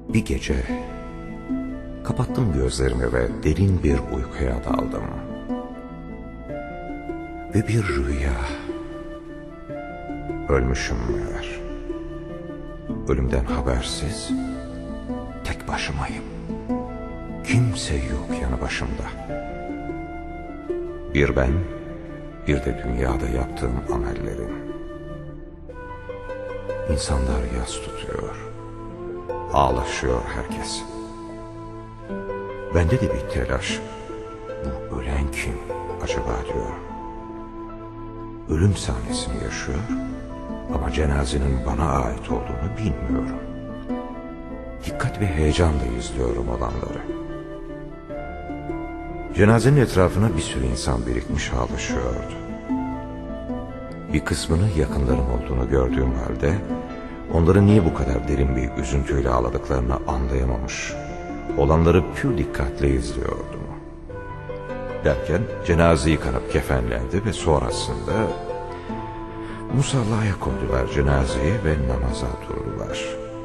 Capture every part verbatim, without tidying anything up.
Bir gece kapattım gözlerimi ve derin bir uykuya daldım. Ve bir rüya. Ölmüşüm meğer. Ölümden habersiz, tek başımayım. Kimse yok yanı başımda. Bir ben, bir de dünyada yaptığım amellerim. İnsanlar yas tutuyor, ağlaşıyor herkes. Bende de bir telaş. Bu ölen kim acaba diyor. Ölüm sahnesini yaşıyor ama cenazenin bana ait olduğunu bilmiyorum. Dikkat ve heyecanla izliyorum olanları. Cenazenin etrafına bir sürü insan birikmiş ağlaşıyordu. Bir kısmını yakınlarım olduğunu gördüğüm halde onların niye bu kadar derin bir üzüntüyle ağladıklarını anlayamamış, olanları pür dikkatle izliyordum. Derken cenaze yıkanıp kefenlendi ve sonrasında musallaya koydular cenazeyi ve namaza durdular.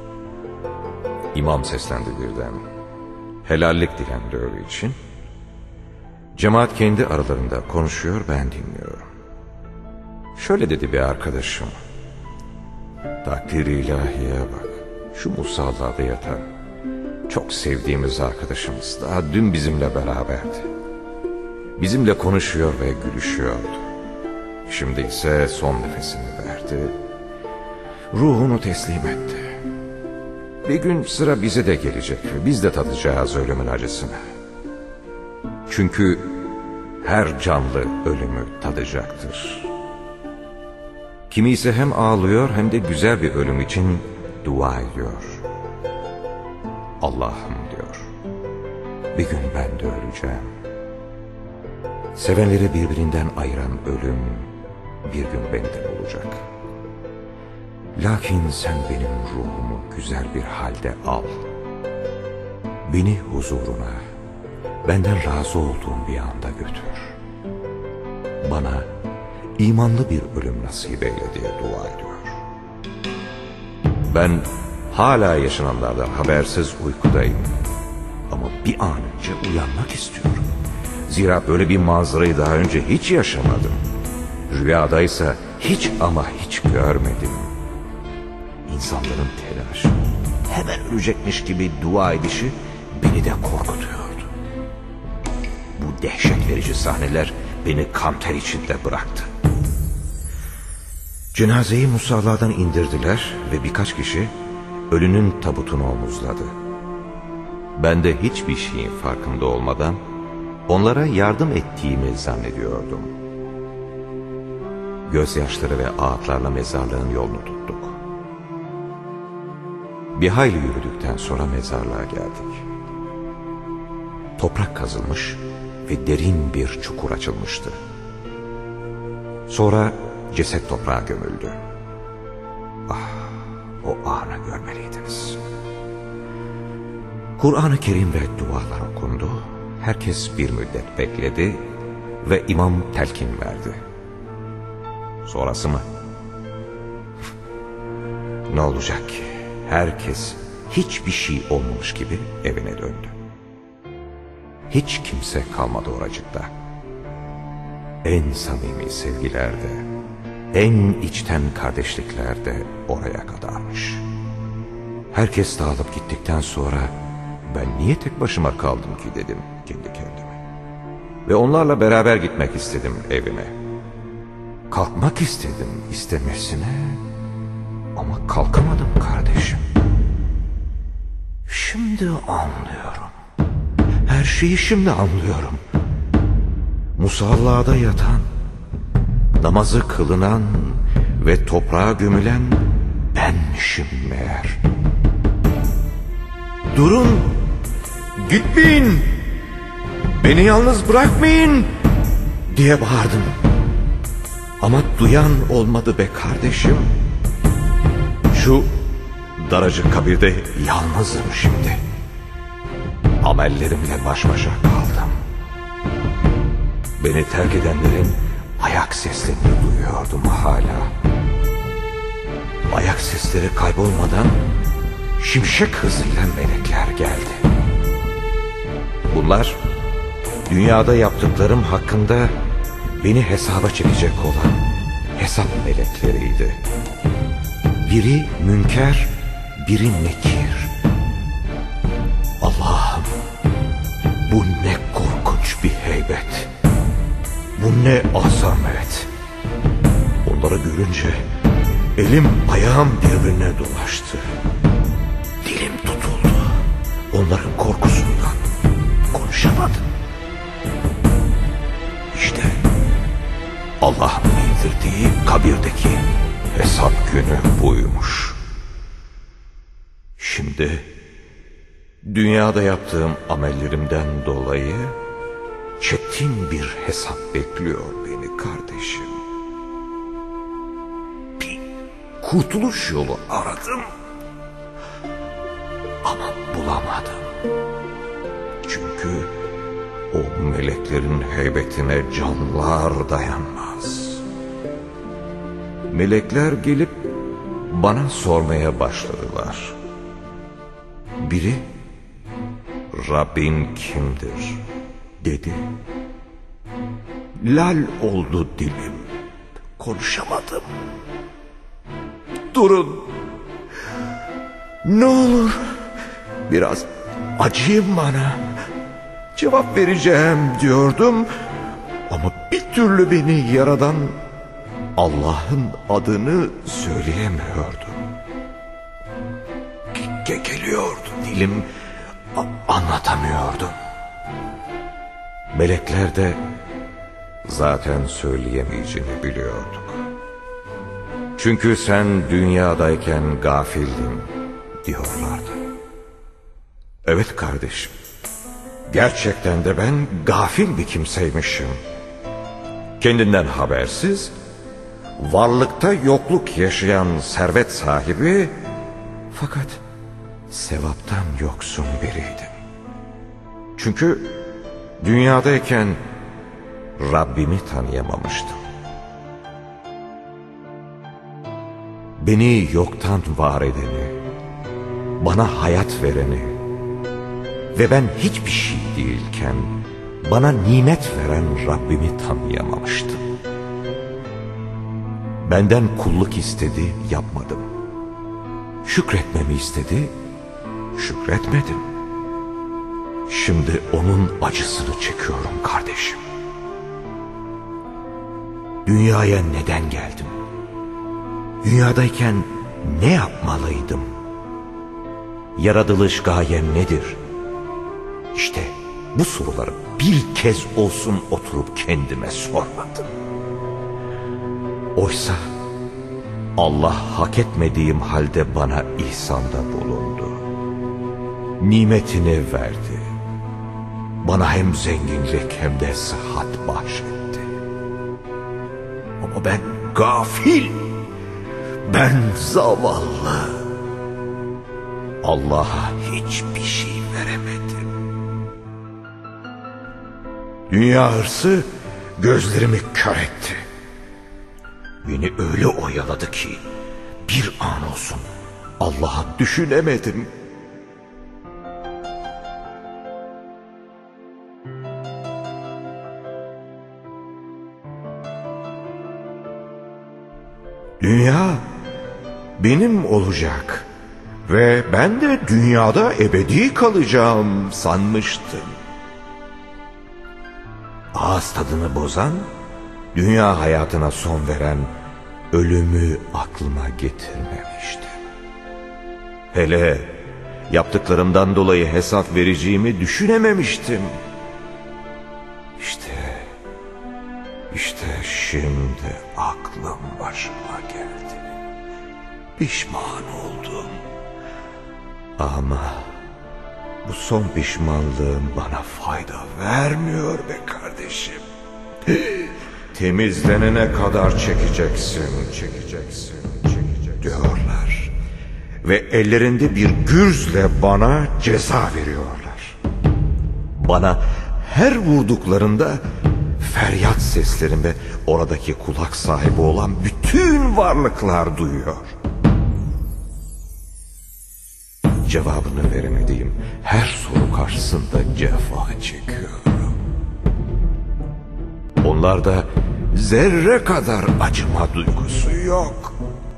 İmam seslendi birden. Helallik dilendiği için. Cemaat kendi aralarında konuşuyor, ben dinliyorum. Şöyle dedi bir arkadaşım. Takdir-i ilahiye bak. Şu musallada yatan çok sevdiğimiz arkadaşımız daha dün bizimle beraberdi. Bizimle konuşuyor ve gülüşüyordu. Şimdi ise son nefesini verdi. Ruhunu teslim etti. Bir gün sıra bize de gelecek ve biz de tadacağız ölümün acısını. Çünkü her canlı ölümü tadacaktır. Kimi ise hem ağlıyor hem de güzel bir ölüm için dua ediyor. Allah'ım diyor, bir gün ben de öleceğim. Sevenleri birbirinden ayıran ölüm bir gün benden olacak. Lakin sen benim ruhumu güzel bir halde al. Beni huzuruna, benden razı olduğum bir anda götür. Bana imanlı bir ölüm nasip eyle diye dua ediyor. Ben hala yaşananlardan habersiz uykudayım. Ama bir an önce uyanmak istiyorum. Zira böyle bir manzarayı daha önce hiç yaşamadım. Rüyadaysa hiç ama hiç görmedim. İnsanların telaşı, hemen ölecekmiş gibi dua edişi beni de korkutuyordu. Bu dehşet verici sahneler beni kan ter içinde bıraktı. Cenazeyi musalladan indirdiler ve birkaç kişi ölünün tabutunu omuzladı. Ben de hiçbir şeyin farkında olmadan onlara yardım ettiğimi zannediyordum. Gözyaşları ve ağıtlarla mezarlığın yolunu tuttuk. Bir hayli yürüdükten sonra mezarlığa geldik. Toprak kazılmış ve derin bir çukur açılmıştı. Sonra ceset toprağa gömüldü. Ah, o anı görmeliydiniz. Kur'an-ı Kerim ve dualar okundu. Herkes bir müddet bekledi ve imam telkin verdi. Sonrası mı? Ne olacak ki? Herkes hiçbir şey olmamış gibi evine döndü. Hiç kimse kalmadı oracıkta. En samimi sevgilerde, en içten kardeşliklerde oraya kadarmış. Herkes dağılıp gittikten sonra ben niye tek başıma kaldım ki dedim kendi kendime. Ve onlarla beraber gitmek istedim evime. Kalkmak istedim istemesine ama kalkamadım kardeşim. Şimdi anlıyorum. Her şeyi şimdi anlıyorum. Musallada yatan, namazı kılınan ve toprağa gömülen benmişim meğer. Durun, gitmeyin, beni yalnız bırakmayın diye bağırdım. Ama duyan olmadı be kardeşim. Şu daracık kabirde yalnızım şimdi. Amellerimle baş başa kaldım. Beni terk edenlerin ayak seslerini duyuyordum hala. Ayak sesleri kaybolmadan şimşek hızıyla melekler geldi. Bunlar dünyada yaptıklarım hakkında beni hesaba çekecek olan hesap melekleriydi. Biri münker, biri nekir. Allah'ım, bu ne korkunç bir heybet. Bu ne azamet. Onları görünce elim ayağım birbirine dolaştı. Dilim tutuldu. Onların korkusundan konuşamadım. İşte Allah'ın indirdiği kabirdeki hesap günü buymuş. Şimdi dünyada yaptığım amellerimden dolayı çetin bir hesap bekliyor beni kardeşim. Bir kurtuluş yolu aradım ama bulamadım. Çünkü o meleklerin heybetine canlar dayanmaz. Melekler gelip bana sormaya başladılar. Biri, Rabbin kimdir dedi. Lal oldu dilim, konuşamadım. Durun, ne olur biraz acıyın bana, cevap vereceğim diyordum. Ama bir türlü beni yaradan Allah'ın adını söyleyemiyordum. Ge geliyordu dilim, anlatamıyordum. Melekler de zaten söyleyemeyeceğini biliyorduk. Çünkü sen dünyadayken gafildin diyorlardı. Evet kardeşim, gerçekten de ben gafil bir kimseymişim. Kendinden habersiz, varlıkta yokluk yaşayan servet sahibi, fakat sevaptan yoksun biriydim. Çünkü dünyadayken Rabbimi tanıyamamıştım. Beni yoktan var edeni, bana hayat vereni ve ben hiçbir şey değilken bana nimet veren Rabbimi tanıyamamıştım. Benden kulluk istedi, yapmadım. Şükretmemi istedi, şükretmedim. Şimdi onun acısını çekiyorum kardeşim. Dünyaya neden geldim? Dünyadayken ne yapmalıydım? Yaratılış gayem nedir? İşte bu soruları bir kez olsun oturup kendime sormadım. Oysa Allah hak etmediğim halde bana ihsanda bulundu. Nimetini verdi. Bana hem zenginlik hem de sıhhat bahşetti. Ama ben gafil, ben zavallı. Allah'a hiçbir şey veremedim. Dünya hırsı gözlerimi kör etti. Beni öyle oyaladı ki bir an olsun Allah'ı düşünemedim. Dünya benim olacak ve ben de dünyada ebedi kalacağım sanmıştım. Ağız tadını bozan, dünya hayatına son veren ölümü aklıma getirmemiştim. Hele yaptıklarımdan dolayı hesap vereceğimi düşünememiştim. İşte, işte şimdi aklım başıma geldi. Pişman oldum. Ama bu son pişmanlığım bana fayda vermiyor be kardeşim. Temizlenene kadar çekeceksin, çekeceksin, çekeceksin diyorlar. Ve ellerinde bir gürzle bana ceza veriyorlar. Bana her vurduklarında feryat seslerimi oradaki kulak sahibi olan bütün varlıklar duyuyor. cevabını veremediğim her soru karşısında cefa çekiyorum. Onlarda zerre kadar acıma duygusu yok.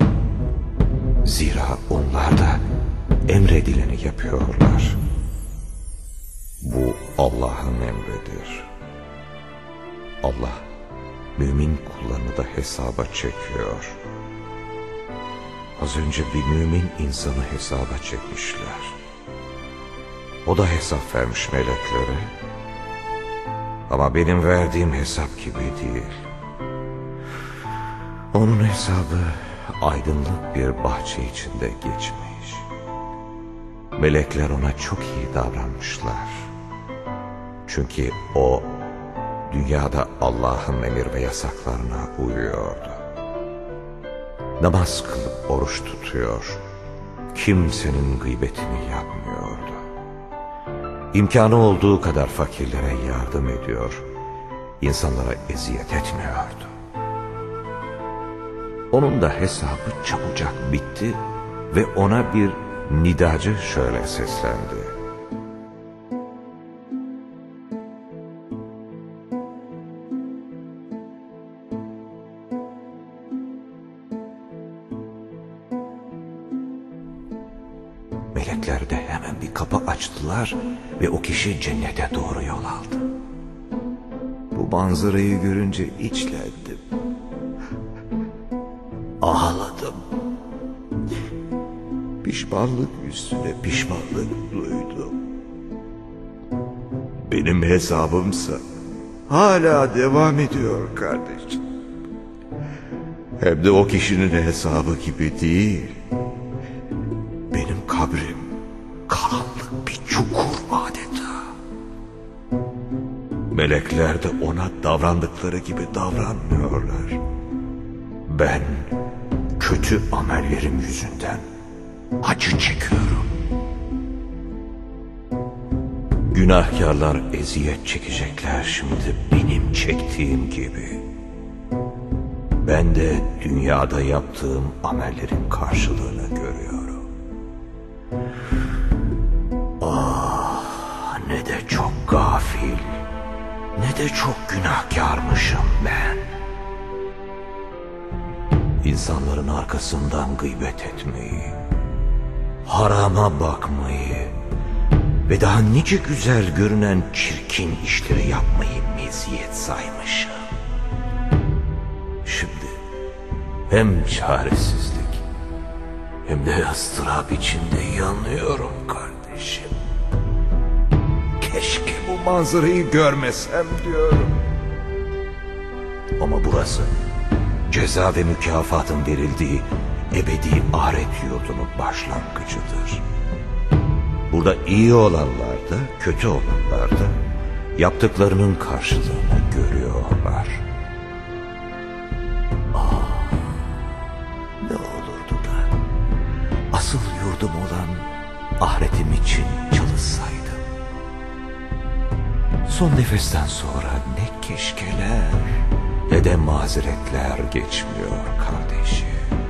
Zira onlar da emredileni yapıyorlar. Bu Allah'ın emridir. Allah mümin kullarını da hesaba çekiyor. Az önce bir mümin insanı hesaba çekmişler. O da hesap vermiş meleklere. Ama benim verdiğim hesap gibi değil. Onun hesabı aydınlık bir bahçe içinde geçmiş. Melekler ona çok iyi davranmışlar. Çünkü o dünyada Allah'ın emir ve yasaklarına uyuyordu. Namaz kılıp oruç tutuyor, kimsenin gıybetini yapmıyordu. İmkanı olduğu kadar fakirlere yardım ediyor, insanlara eziyet etmiyordu. Onun da hesabı çabucak bitti ve ona bir nidacı şöyle seslendi: Melekler de hemen bir kapı açtılar ve o kişi cennete doğru yol aldı. Bu manzarayı görünce içlendim. Ağladım. Pişmanlık üstüne pişmanlık duydum. Benim hesabımsa hala devam ediyor kardeşim. Hem de o kişinin hesabı gibi değil. Benim kabrim karanlık bir çukur adeta. Melekler de ona davrandıkları gibi davranmıyorlar. Ben kötü amellerim yüzünden acı çekiyorum. Günahkarlar eziyet çekecekler şimdi benim çektiğim gibi. Ben de dünyada yaptığım amellerin karşılığını görüyorum. Ah, ne de çok gafil, ne de çok günahkarmışım ben. İnsanların arkasından gıybet etmeyi, harama bakmayı ve daha nice güzel görünen çirkin işleri yapmayı meziyet saymışım. Şimdi hem çaresizlik hem de ıstırap içinde yanıyorum kardeşim. Keşke bu manzarayı görmesem diyorum. Ama burası ceza ve mükafatın verildiği ebedi ahiret yurdunun başlangıcıdır. Burada iyi olanlar da kötü olanlar da yaptıklarının karşılığını görüyorlar. Ah, ne olurdu da asıl yurdum olan ahiretim için çalışsaydım. Son nefesten sonra ne keşkeler ne de mazeretler geçmiyor kardeşim.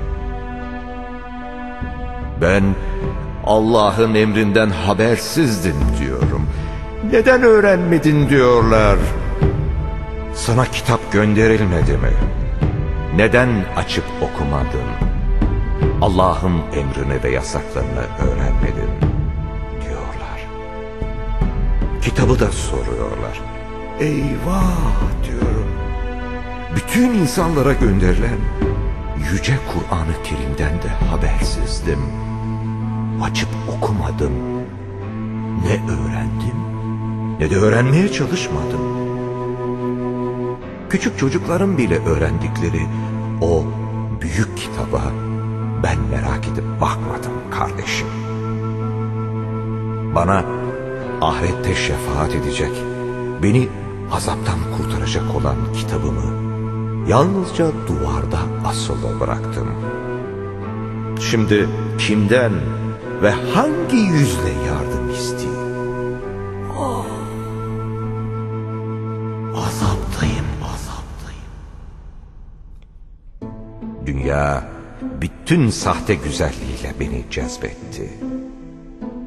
Ben Allah'ın emrinden habersizdim diyorum. Neden öğrenmedin diyorlar. Sana kitap gönderilmedi mi? Neden açıp okumadın? Allah'ın emrini ve yasaklarını öğrenmedin diyorlar. Kitabı da soruyorlar. Eyvah diyorum. Bütün insanlara gönderilen yüce Kur'an-ı Kerim'den de habersizdim. Açıp okumadım. Ne öğrendim ne de öğrenmeye çalışmadım. Küçük çocukların bile öğrendikleri o büyük kitaba ben merak edip bakmadım kardeşim. Bana ahirette şefaat edecek, beni azaptan kurtaracak olan kitabımı yalnızca duvarda asılı bıraktım. Şimdi kimden ve hangi yüzle yardım isteyeyim? Oh, azaptayım, azaptayım. Dünya bütün sahte güzelliğiyle beni cezbetti.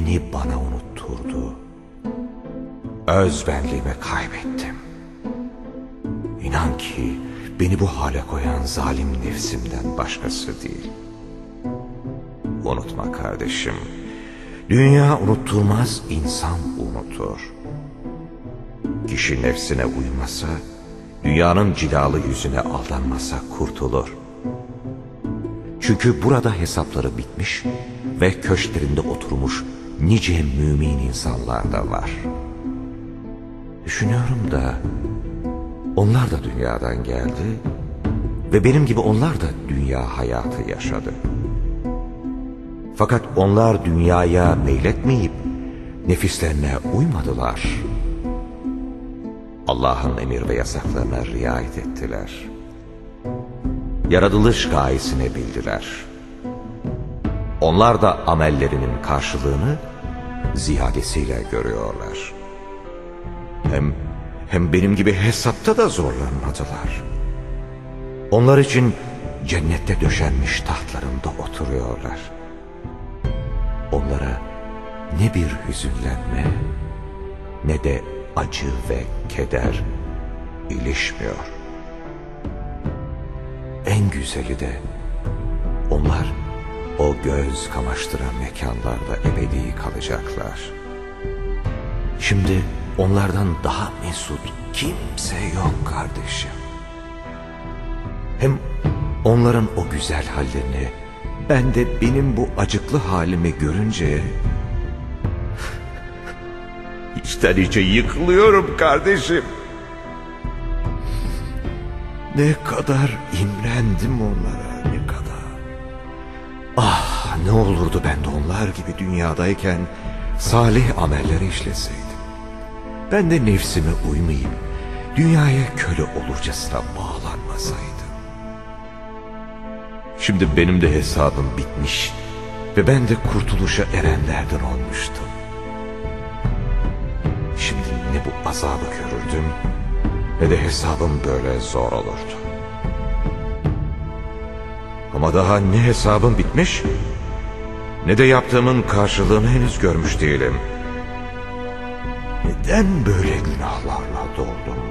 beni bana unutturdu. Özbenliğimi kaybettim. İnan ki beni bu hale koyan zalim nefsimden başkası değil. Unutma kardeşim, dünya unutturmaz, insan unutur. Kişi nefsine uymasa, dünyanın cilalı yüzüne aldanmasa kurtulur. Çünkü burada hesapları bitmiş ve köşklerinde oturmuş nice mümin insanlar da var. Düşünüyorum da onlar da dünyadan geldi ve benim gibi onlar da dünya hayatı yaşadı. Fakat onlar dünyaya meyletmeyip nefislerine uymadılar. Allah'ın emir ve yasaklarına riayet ettiler. Yaratılış gayesini bildiler. Onlar da amellerinin karşılığını ziyadesiyle görüyorlar. Hem hem benim gibi hesapta da zorlanmadılar. Onlar için cennette döşenmiş tahtlarında oturuyorlar. Onlara ne bir hüzünlenme ne de acı ve keder ilişmiyor. En güzeli de onlar o göz kamaştıran mekanlarda ebedi kalacaklar. Şimdi onlardan daha mesut kimse yok kardeşim. Hem onların o güzel hallerini, ben de benim bu acıklı halimi görünce içten içe yıkılıyorum kardeşim. Ne kadar imrendim onlara, ne kadar. Ah, ne olurdu ben de onlar gibi dünyadayken salih amelleri işleseydim. Ben de nefsime uymayıp dünyaya köle olurcasına bağlanmasaydım. Şimdi benim de hesabım bitmiş ve ben de kurtuluşa erenlerden olmuştum. Şimdi ne bu azabı görürdüm ne de hesabım böyle zor olurdu. Ama daha ne hesabım bitmiş ne de yaptığımın karşılığını henüz görmüş değilim. Neden böyle günahlarla doldum?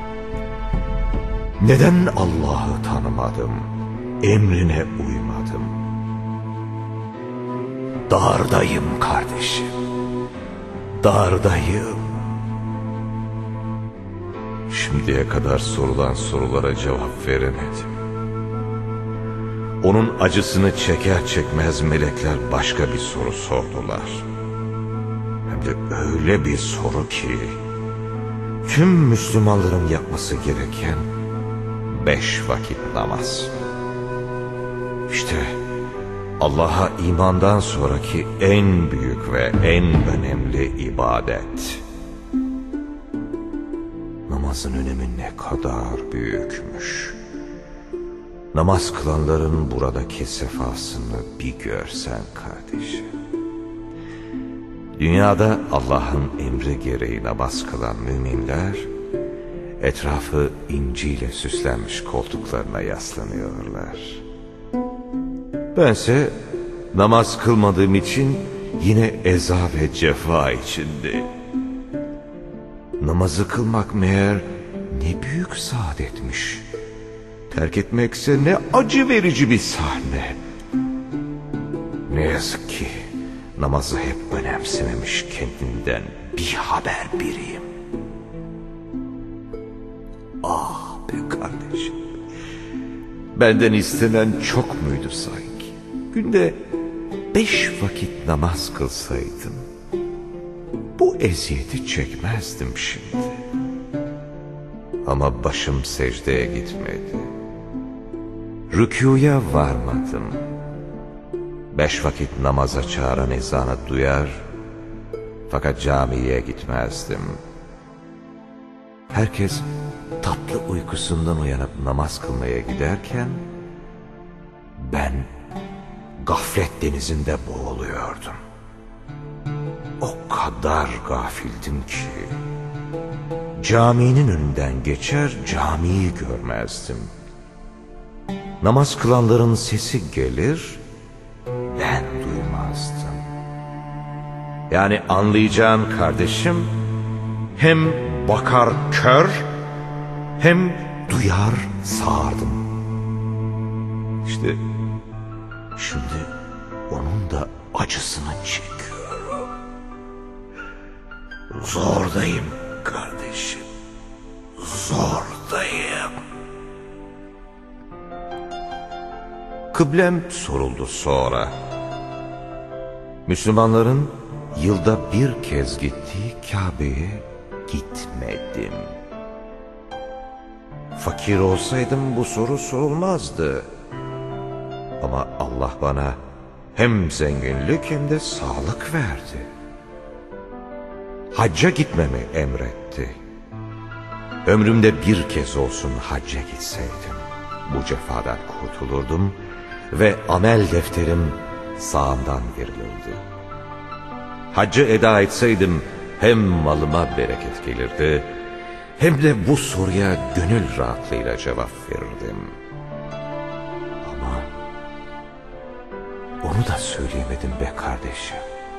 Neden Allah'ı tanımadım? Emrine uymadım? Dardayım kardeşim. Dardayım. Şimdiye kadar sorulan sorulara cevap veremedim. Onun acısını çeker çekmez melekler başka bir soru sordular. Hem de öyle bir soru ki tüm Müslümanların yapması gereken beş vakit namaz. İşte Allah'a imandan sonraki en büyük ve en önemli ibadet. Namazın önemi ne kadar büyükmüş. Namaz kılanların buradaki sefasını bir görsen kardeşim. Dünyada Allah'ın emri gereği namaz kılan müminler etrafı inciyle süslenmiş koltuklarına yaslanıyorlar. Bense namaz kılmadığım için yine eza ve cefa içinde. Namazı kılmak meğer ne büyük saadetmiş. Terk etmekse ne acı verici bir sahne. Ne yazık ki namazı hep önemsememiş kendinden bir haber biriyim. Ah be kardeşim. Benden istenen çok muydu sanki? Günde beş vakit namaz kılsaydım bu eziyeti çekmezdim şimdi. Ama başım secdeye gitmedi. Rükûya varmadım. Beş vakit namaza çağıran ezanı duyar, fakat camiye gitmezdim. Herkes tatlı uykusundan uyanıp namaz kılmaya giderken ben gaflet denizinde boğuluyordum. O kadar gafildim ki caminin önünden geçer camiyi görmezdim. Namaz kılanların sesi gelir, ben duymazdım. Yani anlayacağın kardeşim, hem bakar kör, hem duyar sağırdım. İşte şimdi onun da acısını çekiyorum. Zordayım kardeşim, zordayım. Kıblem soruldu sonra. Müslümanların yılda bir kez gittiği Kabe'ye gitmedim. Fakir olsaydım bu soru sorulmazdı. Ama Allah bana hem zenginlik hem de sağlık verdi. Hacca gitmemi emretti. Ömrümde bir kez olsun hacca gitseydim, bu cefadan kurtulurdum ve amel defterim sağımdan verilirdi. Haccı eda etseydim hem malıma bereket gelirdi, hem de bu soruya gönül rahatlığıyla cevap verirdim. Ama onu da söyleyemedim be kardeşim.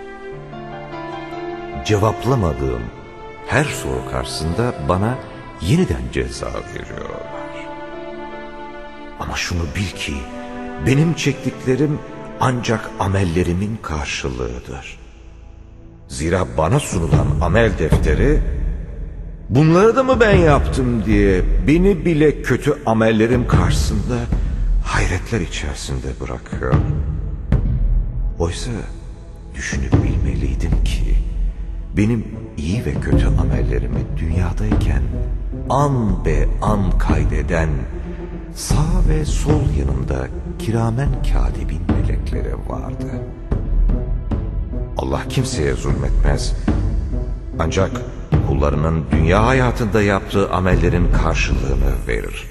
Cevaplamadığım her soru karşısında bana yeniden ceza veriyorlar. Ama şunu bil ki benim çektiklerim ancak amellerimin karşılığıdır. Zira bana sunulan amel defteri, bunları da mı ben yaptım diye beni bile kötü amellerim karşısında hayretler içerisinde bırakıyor. Oysa düşünüp bilmeliydim ki benim iyi ve kötü amellerimi dünyadayken an be an kaydeden, sağ ve sol yanımda kiramen katibin melekleri vardı. Allah kimseye zulmetmez. Ancak kullarının dünya hayatında yaptığı amellerin karşılığını verir.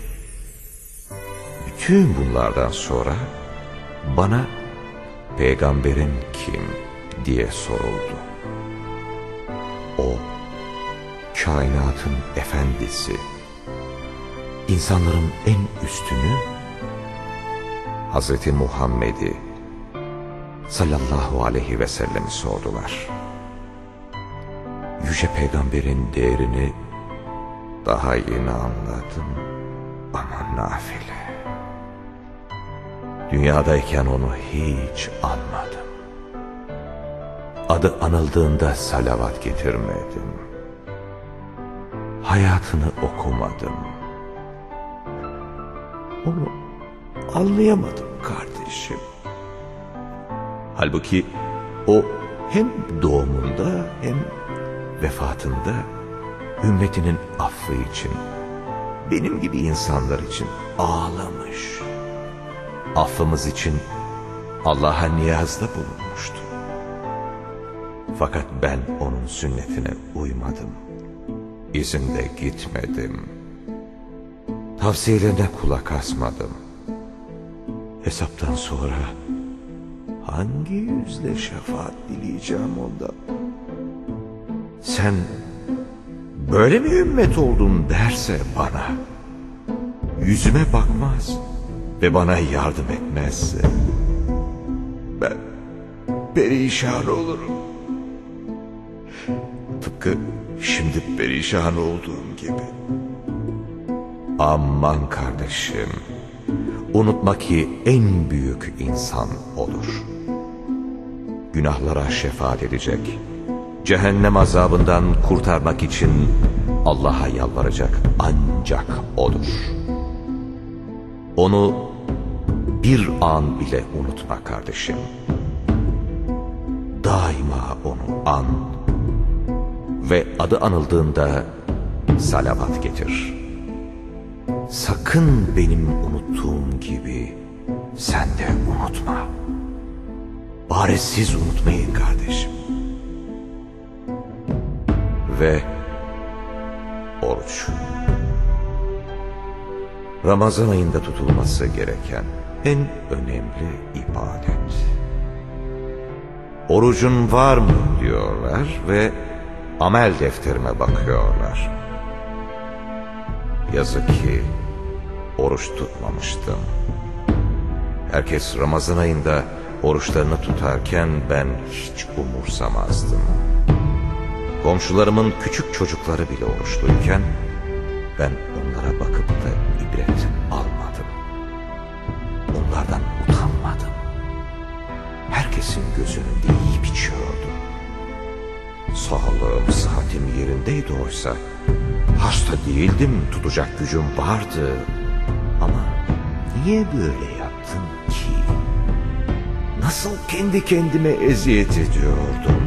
Bütün bunlardan sonra bana peygamberin kim diye soruldu. O, kainatın efendisi, insanların en üstünü, Hazreti Muhammed'i sallallahu aleyhi ve sellem'i sordular. Yüce Peygamber'in değerini daha yeni anladım ama nafile. Dünyadayken onu hiç anmadım. Adı anıldığında salavat getirmedim. Hayatını okumadım. Onu anlayamadım kardeşim. Halbuki o hem doğumunda hem vefatında ümmetinin affı için, benim gibi insanlar için ağlamış. Affımız için Allah'a niyazda bulunmuştu. Fakat ben onun sünnetine uymadım. İzinde gitmedim. Tavsiyelerine kulak asmadım. Hesaptan sonra hangi yüzle şefaat dileyeceğim ondan? Sen böyle mi ümmet oldun derse bana, yüzüme bakmaz ve bana yardım etmezse, ben perişan olurum. Tıpkı şimdi perişan olduğum gibi. Aman kardeşim, unutma ki en büyük insan odur. Günahlara şefaat edecek, cehennem azabından kurtarmak için Allah'a yalvaracak ancak odur. Onu bir an bile unutma kardeşim. Daima onu an ve adı anıldığında salavat getir. Sakın benim unuttuğum gibi sen de unutma. Bari siz unutmayın kardeşim. Ve oruç. Ramazan ayında tutulması gereken en önemli ibadet. Orucun var mı diyorlar ve amel defterime bakıyorlar. Yazık ki oruç tutmamıştım. Herkes Ramazan ayında oruçlarını tutarken ben hiç umursamazdım. Komşularımın küçük çocukları bile oruçluyken ben onlara bakıp da ibret almadım. Onlardan utanmadım. Herkesin göz önünde yiyip içiyordum. Sağlığım, sıhhatim yerindeydi oysa. Hasta değildim, tutacak gücüm vardı. Ama niye böyle yaptım ki? Nasıl kendi kendime eziyet ediyordum?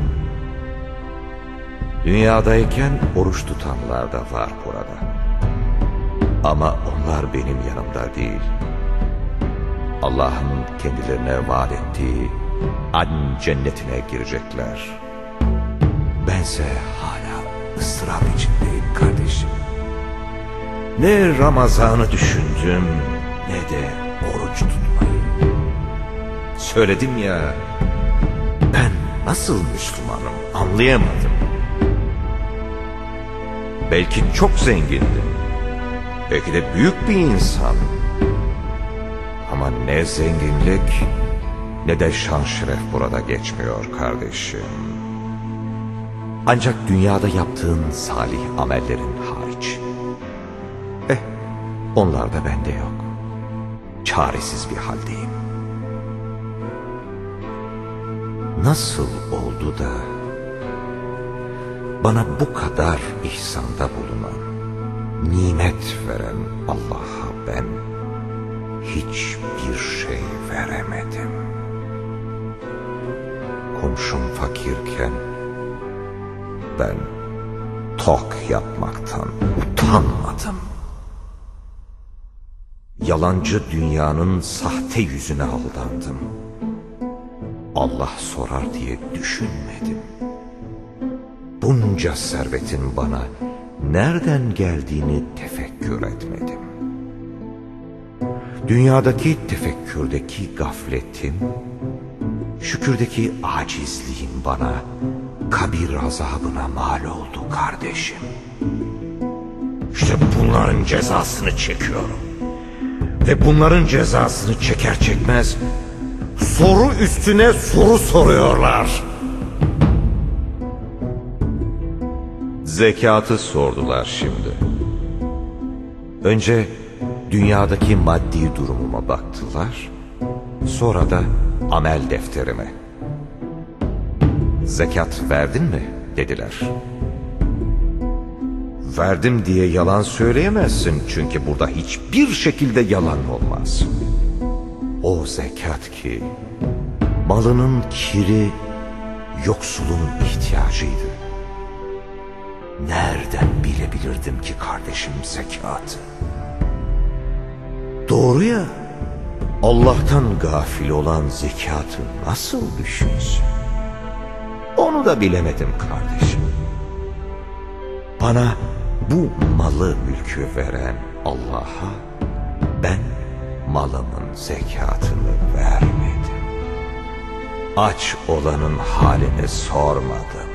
Dünyadayken oruç tutanlar da var burada. Ama onlar benim yanımda değil. Allah'ın kendilerine vaat ettiği adn cennetine girecekler. Bense hala ıstırap içindeyim kardeşim. Ne Ramazan'ı düşündüm ne de oruç tutmayı. Söyledim ya, ben nasıl Müslümanım anlayamadım. Belki çok zengindim. Belki de büyük bir insan. Ama ne zenginlik ne de şan şeref burada geçmiyor kardeşim. Ancak dünyada yaptığın salih amellerin hariç. Eh, onlar da bende yok. Çaresiz bir haldeyim. Nasıl oldu da bana bu kadar ihsanda bulunan, nimet veren Allah'a ben hiçbir şey veremedim? Komşum fakirken ben tok yapmaktan utanmadım. Yalancı dünyanın sahte yüzüne aldandım. Allah sorar diye düşünmedim. Bunca servetin bana nereden geldiğini tefekkür etmedim. Dünyadaki tefekkürdeki gafletim, şükürdeki acizliğim bana kabir azabına mal oldu kardeşim. İşte bunların cezasını çekiyorum. Ve bunların cezasını çeker çekmez soru üstüne soru soruyorlar. Zekatı sordular şimdi. Önce dünyadaki maddi durumuma baktılar. Sonra da amel defterime. Zekat verdin mi dediler. Verdim diye yalan söyleyemezsin çünkü burada hiçbir şekilde yalan olmaz. O zekat ki malının kiri yoksulun ihtiyacıydı. Nereden bilebilirdim ki kardeşim zekatı? Doğru ya, Allah'tan gafil olan zekatı nasıl düşünsün? Onu da bilemedim kardeşim. Bana bu malı mülkü veren Allah'a ben malımın zekatını vermedim. Aç olanın halini sormadım.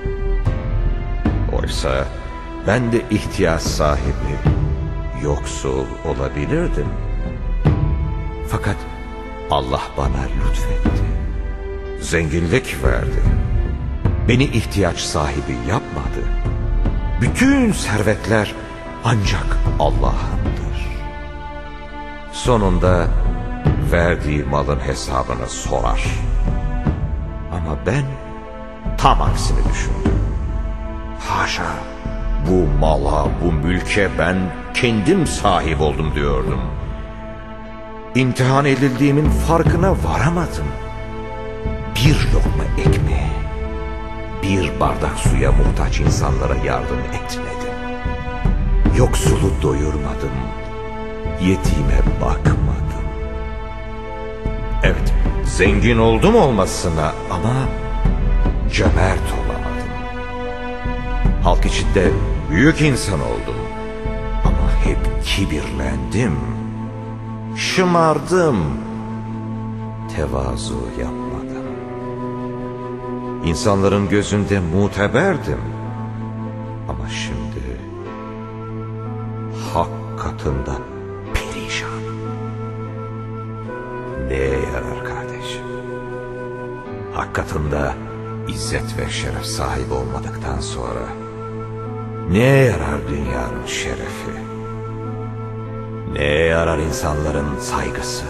Oysa ben de ihtiyaç sahibi, yoksul olabilirdim. Fakat Allah bana lütfetti. Zenginlik verdi. Beni ihtiyaç sahibi yapmadı. Bütün servetler ancak Allah'ındır. Sonunda verdiği malın hesabını sorar. Ama ben tam aksini düşündüm. Haşa, bu mala, bu mülke ben kendim sahip oldum diyordum. İmtihan edildiğimin farkına varamadım. Bir lokma ekmeğe, bir bardak suya muhtaç insanlara yardım etmedim. Yoksulu doyurmadım, yetime bakmadım. Evet, zengin oldum olmasına ama cömert olamadım. Halk içinde büyük insan oldum ama hep kibirlendim, şımardım, tevazu yapmadım. İnsanların gözünde muteberdim ama şimdi hak katında perişanım. Neye yarar kardeşim? hak katında izzet ve şeref sahibi olmadıktan sonra neye yarar dünyanın şerefi? Neye yarar insanların saygısı?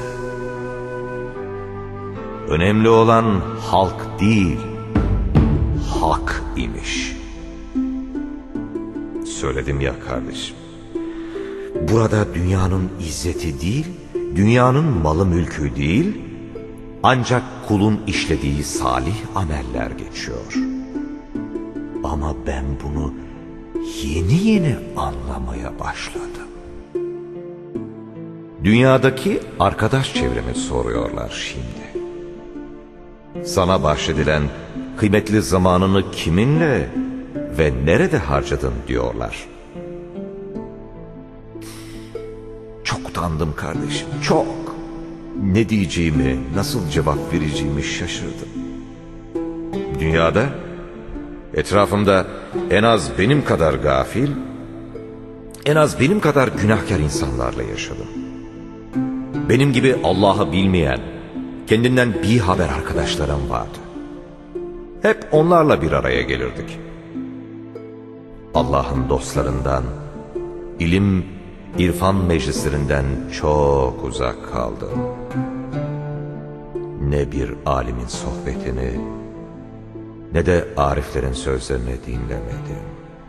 Önemli olan halk değil, hak imiş. Söyledim ya kardeşim. Burada dünyanın izzeti değil, dünyanın malı mülkü değil, ancak kulun işlediği salih ameller geçiyor. Ama ben bunu yeni yeni anlamaya başladım. Dünyadaki arkadaş çevremi soruyorlar şimdi. Sana bahşedilen kıymetli zamanını kiminle ve nerede harcadın diyorlar. Çok utandım kardeşim, çok. Ne diyeceğimi, nasıl cevap vereceğimi şaşırdım. Dünyada, etrafımda en az benim kadar gafil, en az benim kadar günahkar insanlarla yaşadım. Benim gibi Allah'ı bilmeyen, kendinden bir haber arkadaşlarım vardı. Hep onlarla bir araya gelirdik. Allah'ın dostlarından, ilim, irfan meclislerinden çok uzak kaldım. Ne bir alimin sohbetini, ne de ariflerin sözlerini dinlemedim.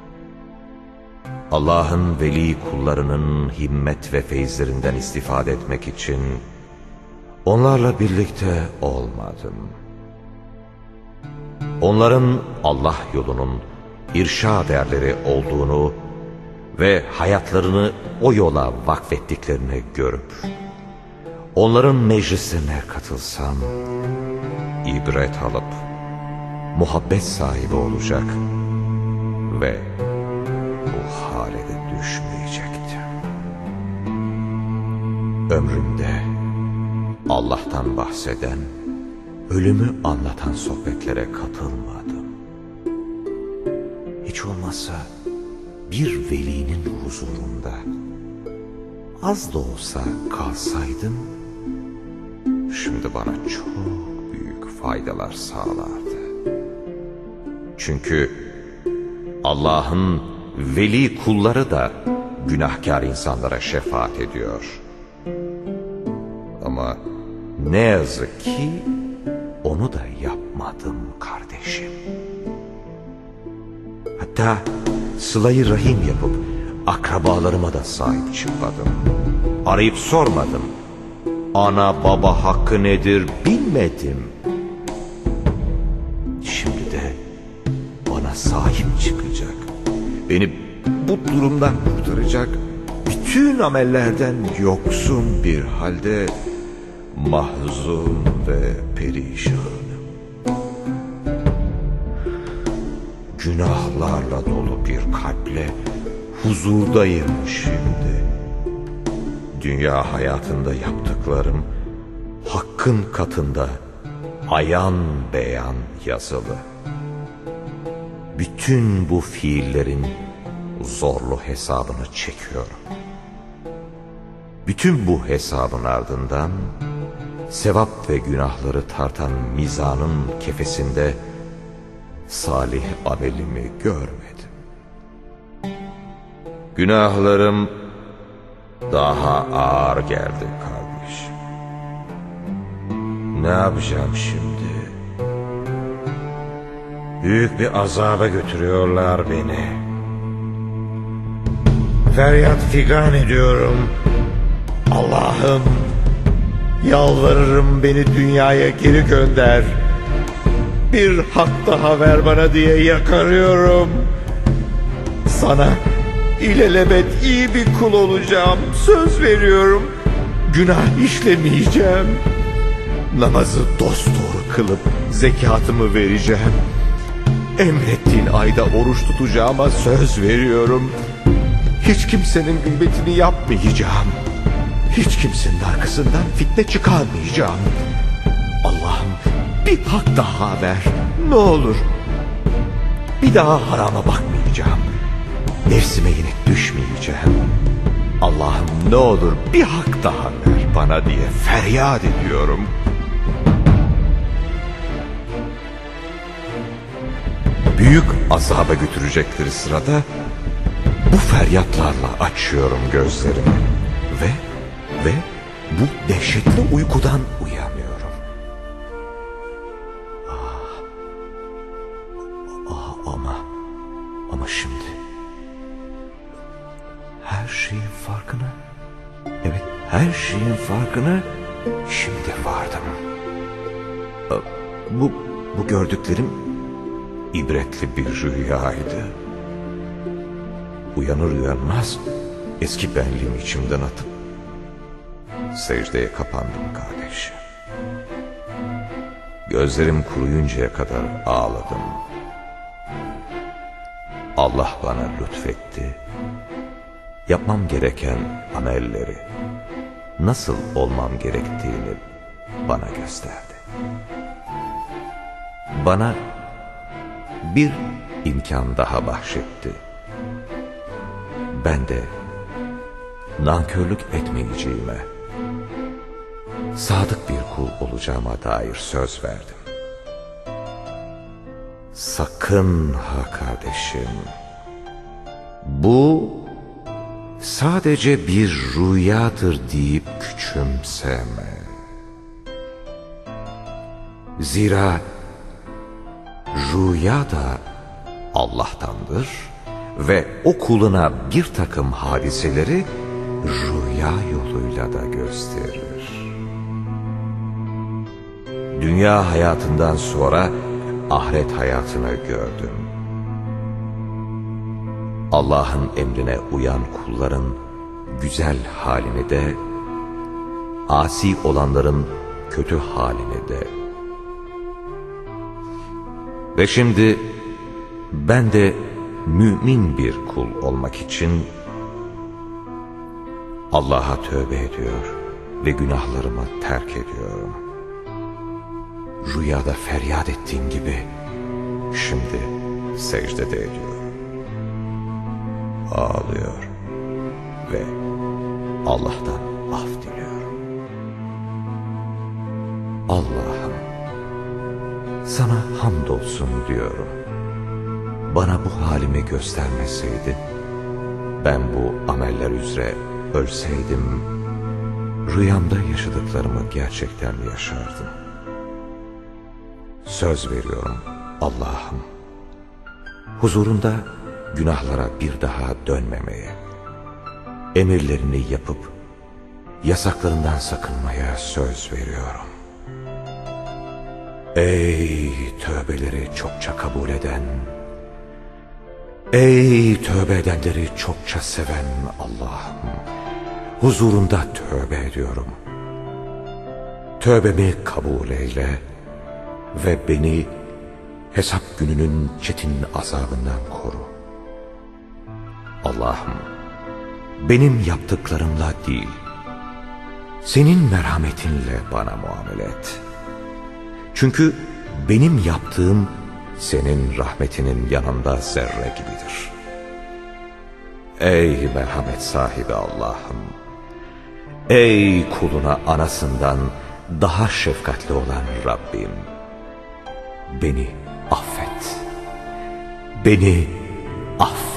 Allah'ın veli kullarının himmet ve feyizlerinden istifade etmek için onlarla birlikte olmadım. Onların Allah yolunun irşad erleri olduğunu ve hayatlarını o yola vakfettiklerini görüp onların meclislerine katılsam ibret alıp muhabbet sahibi olacak ve bu hale de düşmeyecektim. Ömrümde Allah'tan bahseden, ölümü anlatan sohbetlere katılmadım. Hiç olmazsa bir velinin huzurunda az da olsa kalsaydım, şimdi bana çok büyük faydalar sağlardı. Çünkü Allah'ın veli kulları da günahkar insanlara şefaat ediyor. Ama ne yazık ki onu da yapmadım kardeşim. Hatta sıla-i rahim yapıp akrabalarıma da sahip çıkmadım. Arayıp sormadım. Ana baba hakkı nedir bilmedim. Şimdi de bana sahip çıkacak, beni bu durumdan kurtaracak, bütün amellerden yoksun bir halde mahzun ve perişanım. Günahlarla dolu bir kalple huzurdayım şimdi. Dünya hayatında yaptıklarım Hakk'ın katında ayan beyan yazılı. Bütün bu fiillerin zorlu hesabını çekiyorum. Bütün bu hesabın ardından sevap ve günahları tartan mizanın kefesinde salih amelimi görmedim. Günahlarım daha ağır geldi kardeşim. Ne yapacağım şimdi? Büyük bir azaba götürüyorlar beni. Feryat figan ediyorum. Allah'ım, yalvarırım beni dünyaya geri gönder. Bir hak daha ver bana diye yakarıyorum. Sana ilelebet iyi bir kul olacağım. Söz veriyorum. Günah işlemeyeceğim. Namazı dosdoğru kılıp zekatımı vereceğim. Emrettiğin ayda oruç tutacağıma söz veriyorum. Hiç kimsenin gıybetini yapmayacağım. Hiç kimsenin arkasından fitne çıkarmayacağım. Allah'ım, bir hak daha ver. Ne olur. Bir daha harama bakmayacağım. Nefsime yenik düşmeyeceğim. Allah'ım ne olur bir hak daha ver bana diye feryat ediyorum. büyük azaba götürecekleri sırada bu feryatlarla açıyorum gözlerimi ve ve bu dehşetli uykudan uyanıyorum. Ah, ah ama ama şimdi her şeyin farkına, evet her şeyin farkına şimdi vardım. Bu bu gördüklerim ibretli bir rüyaydı. Uyanır uyanmaz eski benliğimi içimden atıp secdeye kapandım kardeşim. Gözlerim kuruyuncaya kadar ağladım. Allah bana lütfetti. Yapmam gereken amelleri, nasıl olmam gerektiğini bana gösterdi. Bana bir imkan daha bahşetti. Ben de nankörlük etmeyeceğime, sadık bir kul olacağıma dair söz verdim. Sakın ha kardeşim, bu sadece bir rüyadır deyip küçümseme. Zira rüya da Allah'tandır ve o kuluna bir takım hadiseleri rüya yoluyla da gösterir. Dünya hayatından sonra ahiret hayatını gördüm. Allah'ın emrine uyan kulların güzel halini de, asi olanların kötü halini de. Ve şimdi ben de mümin bir kul olmak için Allah'a tövbe ediyor ve günahlarımı terk ediyorum. Rüyada feryat ettiğim gibi şimdi secdede ediyorum. Ağlıyor ve Allah'tan af diliyorum. Allah'ım, sana hamdolsun diyorum. Bana bu halimi göstermeseydi, ben bu ameller üzere ölseydim, rüyamda yaşadıklarımı gerçekten yaşardım. Söz veriyorum Allah'ım, huzurunda günahlara bir daha dönmemeye, emirlerini yapıp yasaklarından sakınmaya söz veriyorum. Ey tövbeleri çokça kabul eden, ey tövbe edenleri çokça seven Allah'ım, huzurunda tövbe ediyorum. Tövbemi kabul eyle ve beni hesap gününün çetin azabından koru. Allah'ım, benim yaptıklarımla değil, senin merhametinle bana muamele et. Çünkü benim yaptığım senin rahmetinin yanında zerre gibidir. Ey merhamet sahibi Allah'ım, ey kuluna anasından daha şefkatli olan Rabbim, beni affet, beni affet.